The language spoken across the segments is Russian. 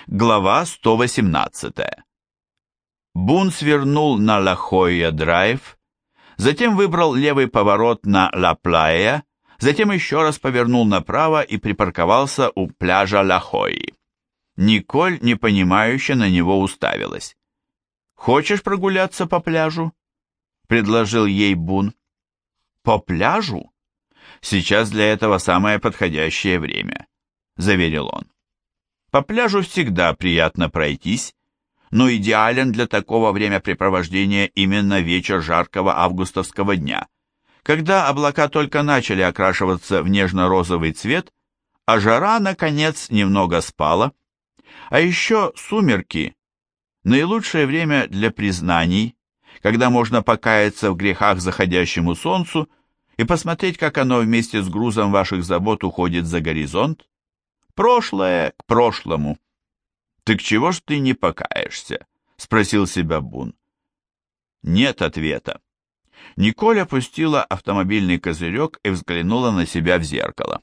Глава 118. Бун свернул на Ла-Хойя-драйв, затем выбрал левый поворот на Ла-Плая, затем еще раз повернул направо и припарковался у пляжа Ла-Хойи. Николь непонимающе на него уставилась. «Хочешь прогуляться по пляжу?» — предложил ей Бун. «По пляжу? Сейчас для этого самое подходящее время», — заверил он. «По пляжу всегда приятно пройтись, но идеален для такого времяпрепровождения именно вечер жаркого августовского дня, когда облака только начали окрашиваться в нежно-розовый цвет, а жара, наконец, немного спала. А еще сумерки – наилучшее время для признаний, когда можно покаяться в грехах заходящему солнцу и посмотреть, как оно вместе с грузом ваших забот уходит за горизонт. Прошлое к прошлому. «Так чего ж ты не покаешься?» — спросил себя Бун. Нет ответа. Николь опустила автомобильный козырек и взглянула на себя в зеркало.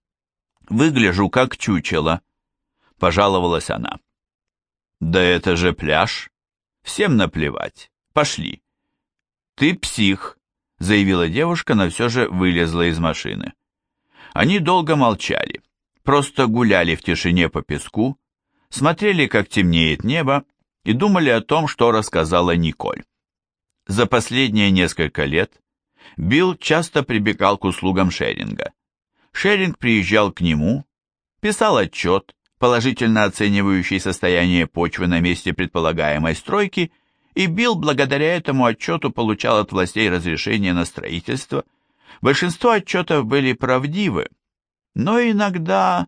«Выгляжу как чучело», — пожаловалась она. «Да это же пляж. Всем наплевать. Пошли». «Ты псих», — заявила девушка, но все же вылезла из машины. Они долго молчали, просто гуляли в тишине по песку, смотрели, как темнеет небо, и думали о том, что рассказала Николь. За последние несколько лет Билл часто прибегал к услугам Шеринга. Шеринг приезжал к нему, писал отчет, положительно оценивающий состояние почвы на месте предполагаемой стройки, и Билл благодаря этому отчету получал от властей разрешение на строительство. Большинство отчетов были правдивы, но иногда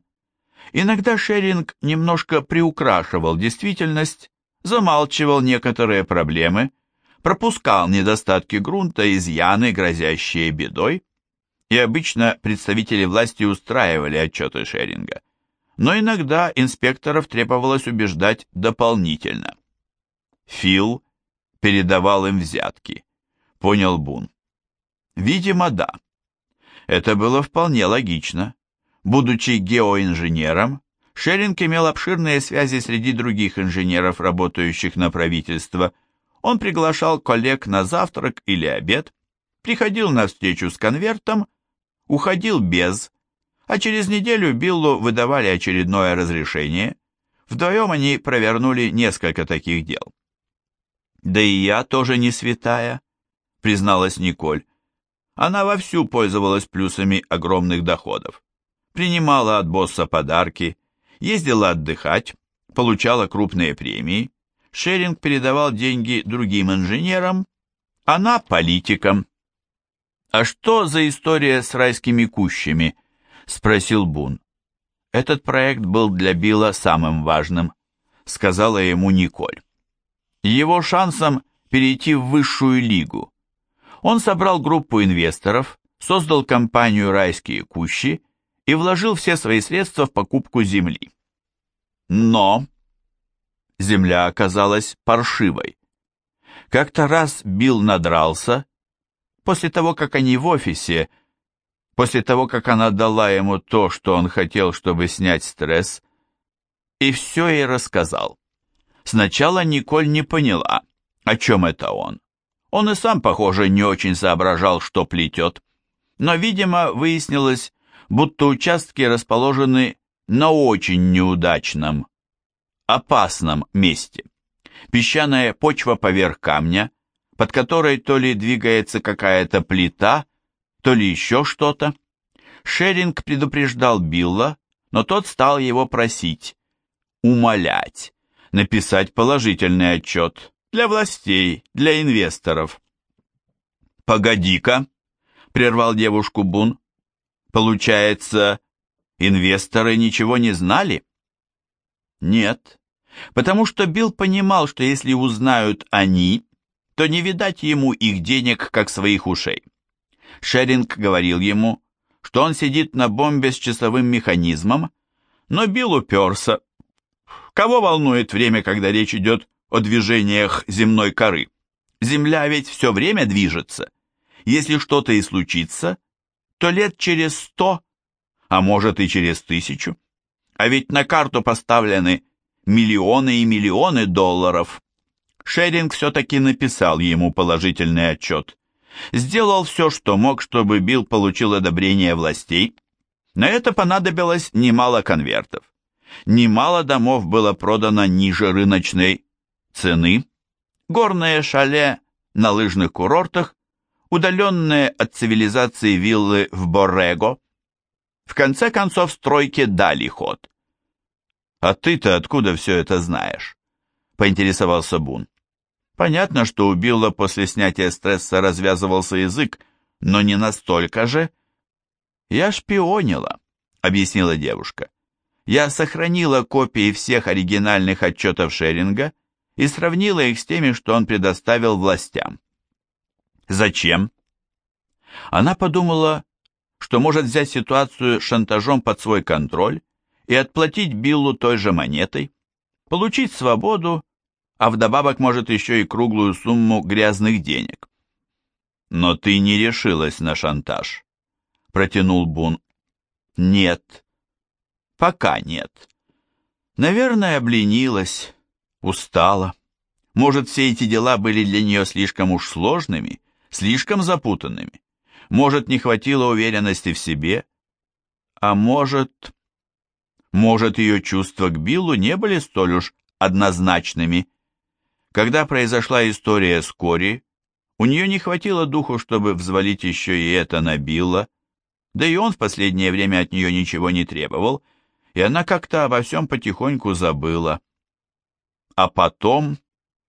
Шеринг немножко приукрашивал действительность, замалчивал некоторые проблемы, пропускал недостатки грунта, изъяны, грозящие бедой, и обычно представители власти устраивали отчеты Шеринга. Но иногда инспекторов требовалось убеждать дополнительно. Фил передавал им взятки, понял Бун. Видимо, да. Это было вполне логично. Будучи геоинженером, Шеринг имел обширные связи среди других инженеров, работающих на правительство. Он приглашал коллег на завтрак или обед, приходил на встречу с конвертом, уходил без, а через неделю Биллу выдавали очередное разрешение. Вдвоем они провернули несколько таких дел. «Да и я тоже не святая», — призналась Николь. Она вовсю пользовалась плюсами огромных доходов. Принимала от босса подарки, ездила отдыхать, получала крупные премии. Шеринг передавал деньги другим инженерам, она политикам. «А что за история с райскими кущами?» — спросил Бун. «Этот проект был для Билла самым важным», — сказала ему Николь. Его шансом перейти в высшую лигу. Он собрал группу инвесторов, создал компанию «Райские кущи» и вложил все свои средства в покупку земли. Но земля оказалась паршивой. Как-то раз Билл надрался, после того, как они в офисе, после того, как она дала ему то, что он хотел, чтобы снять стресс, и все ей рассказал. Сначала Николь не поняла, о чем это он. Он и сам, похоже, не очень соображал, что плетет. Но, видимо, выяснилось, будто участки расположены на очень неудачном, опасном месте. Песчаная почва поверх камня, под которой то ли двигается какая-то плита, то ли еще что-то. Шеринг предупреждал Билла, но тот стал его просить, умолять, написать положительный отчет для властей, для инвесторов. «Погоди-ка», — прервал девушку Бун, — «получается, инвесторы ничего не знали?» «Нет, потому что Билл понимал, что если узнают они, то не видать ему их денег, как своих ушей. Шеринг говорил ему, что он сидит на бомбе с часовым механизмом, но Билл уперся. Кого волнует время, когда речь идет о движениях земной коры? Земля ведь все время движется. Если что-то и случится, то лет через 100, а может и через 1000. А ведь на карту поставлены Миллионы и миллионы долларов. Шеринг все-таки написал ему положительный отчет. Сделал все, что мог, чтобы Билл получил одобрение властей. На это понадобилось немало конвертов. Немало домов было продано ниже рыночной цены. Горные шале на лыжных курортах, удаленные от цивилизации виллы в Боррего. В конце концов, стройке дали ход. «А ты-то откуда все это знаешь?» — поинтересовался Бун. Понятно, что у Билла после снятия стресса развязывался язык, но не настолько же. «Я шпионила», — объяснила девушка. «Я сохранила копии всех оригинальных отчетов Шеринга и сравнила их с теми, что он предоставил властям». «Зачем?» Она подумала, что может взять ситуацию с шантажом под свой контроль и отплатить Биллу той же монетой, получить свободу, а вдобавок может еще и круглую сумму грязных денег. «Но ты не решилась на шантаж», — протянул Бун. «Нет. Пока нет. Наверное, обленилась, устала. Может, все эти дела были для нее слишком уж сложными, слишком запутанными. Может, не хватило уверенности в себе. А может, ее чувства к Биллу не были столь уж однозначными. Когда произошла история с Кори, у нее не хватило духу, чтобы взвалить еще и это на Билла, да и он в последнее время от нее ничего не требовал, и она как-то обо всем потихоньку забыла. А потом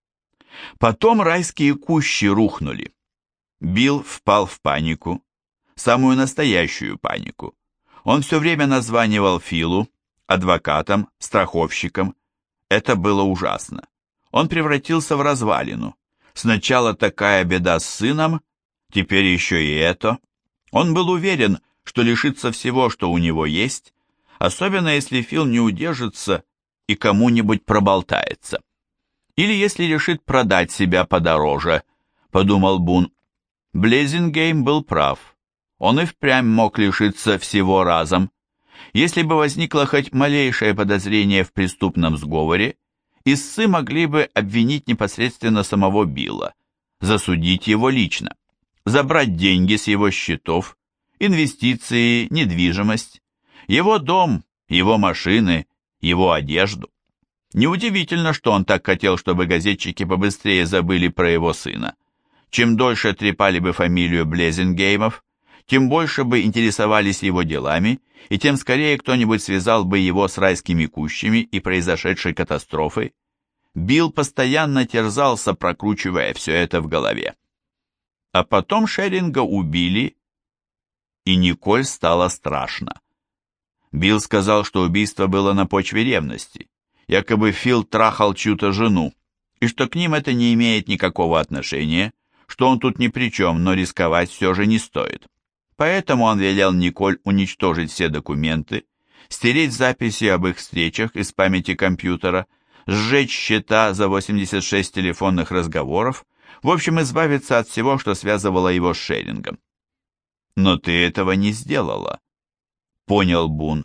райские кущи рухнули. Билл впал в панику, самую настоящую панику. Он все время названивал Филу, адвокатам, страховщикам. Это было ужасно. Он превратился в развалину. Сначала такая беда с сыном, теперь еще и это. Он был уверен, что лишится всего, что у него есть, особенно если Фил не удержится и кому-нибудь проболтается. Или если решит продать себя подороже, подумал Бун. Блезингейм был прав. Он и впрямь мог лишиться всего разом. Если бы возникло хоть малейшее подозрение в преступном сговоре, истцы могли бы обвинить непосредственно самого Билла, засудить его лично, забрать деньги с его счетов, инвестиции, недвижимость, его дом, его машины, его одежду. Неудивительно, что он так хотел, чтобы газетчики побыстрее забыли про его сына. Чем дольше трепали бы фамилию Блезингеймов, тем больше бы интересовались его делами, и тем скорее кто-нибудь связал бы его с райскими кущами и произошедшей катастрофой. Билл постоянно терзался, прокручивая все это в голове. А потом Шеринга убили, и Николь стало страшно. Билл сказал, что убийство было на почве ревности, якобы Фил трахал чью-то жену, и что к ним это не имеет никакого отношения, что он тут ни при чем, но рисковать все же не стоит. Поэтому он велел Николь уничтожить все документы, стереть записи об их встречах из памяти компьютера, сжечь счета за 86 телефонных разговоров, в общем, избавиться от всего, что связывало его с Шерингом. «Но ты этого не сделала», — понял Бун.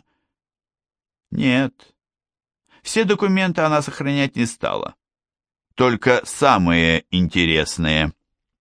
«Нет. Все документы она сохранять не стала. Только самые интересные».